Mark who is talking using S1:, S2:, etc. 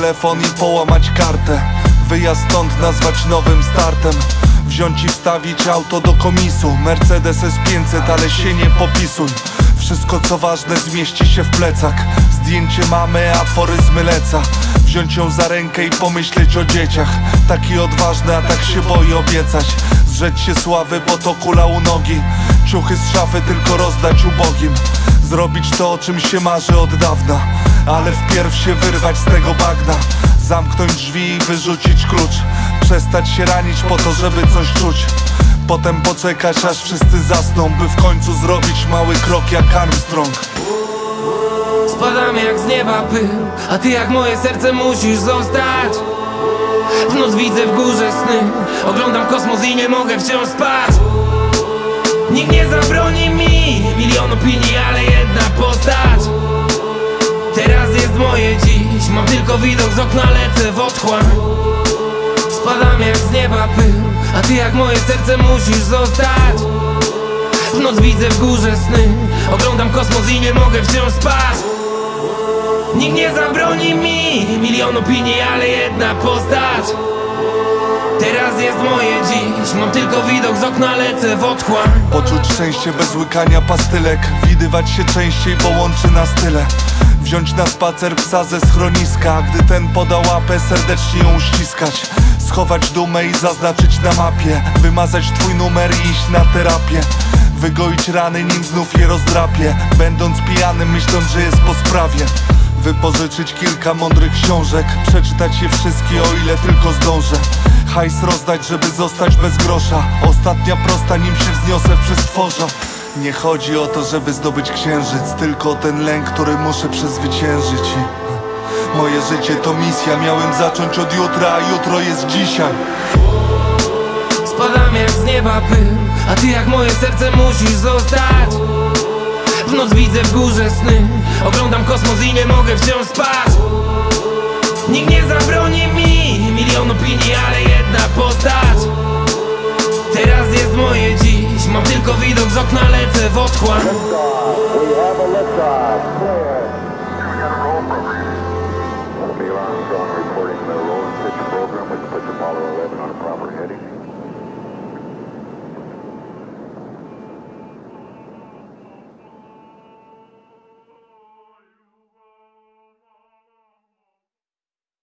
S1: telefon i połamać kartę. Wyjazd stąd nazwać nowym startem. Wziąć i wstawić auto do komisu. Mercedes S500, ale się nie popisuj. Wszystko co ważne zmieści się w plecak. Zdjęcie mamy, aforyzmy leca. Wziąć ją za rękę i pomyśleć o dzieciach. Taki odważny, a tak się boi obiecać. Zrzeć się sławy, bo to kula u nogi. Ciuchy z szafy tylko rozdać ubogim. Zrobić to, o czym się marzy od dawna, ale wpierw się wyrwać z tego bagna. Zamknąć drzwi i wyrzucić klucz. Przestać się ranić po to, żeby coś czuć. Potem poczekać, aż wszyscy zasną, by w końcu zrobić mały krok jak Armstrong.
S2: Spadam jak z nieba pył, a ty jak moje serce musisz zostać. W noc widzę w górze sny, oglądam kosmos i nie mogę wciąż spać. Nikt nie zabroni mi, milion opinii, ale jedna postać. Teraz jest moje dziś, mam tylko widok z okna, lecę w otchłań. Spadam jak z nieba pył, a ty jak moje serce musisz zostać. W noc widzę w górze sny, oglądam kosmos i nie mogę wciąż spać. Nikt nie zabroni mi, milion opinii, ale jedna postać. Teraz jest moje dziś, mam tylko widok z okna, lecę w otchłań.
S1: Poczuć szczęście bez łykania pastylek. Widywać się częściej, bo łączy nas tyle. Wziąć na spacer psa ze schroniska. Gdy ten poda łapę, serdecznie ją uściskać. Schować dumę i zaznaczyć na mapie. Wymazać twój numer i iść na terapię. Wygoić rany, nim znów je rozdrapie. Będąc pijanym, myśląc, że jest po sprawie. Wypożyczyć kilka mądrych książek. Przeczytać je wszystkie, o ile tylko zdążę. Hajs rozdać, żeby zostać bez grosza. Ostatnia prosta, nim się wzniosę w przestworza. Nie chodzi o to, żeby zdobyć księżyc, tylko o ten lęk, który muszę przezwyciężyć. Moje życie to misja, miałem zacząć od jutra, a jutro jest dzisiaj.
S2: Spadam jak z nieba pył, a ty jak moje serce musisz zostać. W noc widzę w górze sny, oglądam kosmos i nie mogę wciąż spać. Nikt nie zabroni mi, milion opinii, ale jedna postać. Teraz jest moje dziś, mam tylko widok z okna, lecę w otchłań.
S3: Neil Armstrong reporting the roll and pitch program, which puts Apollo 11 on a proper heading.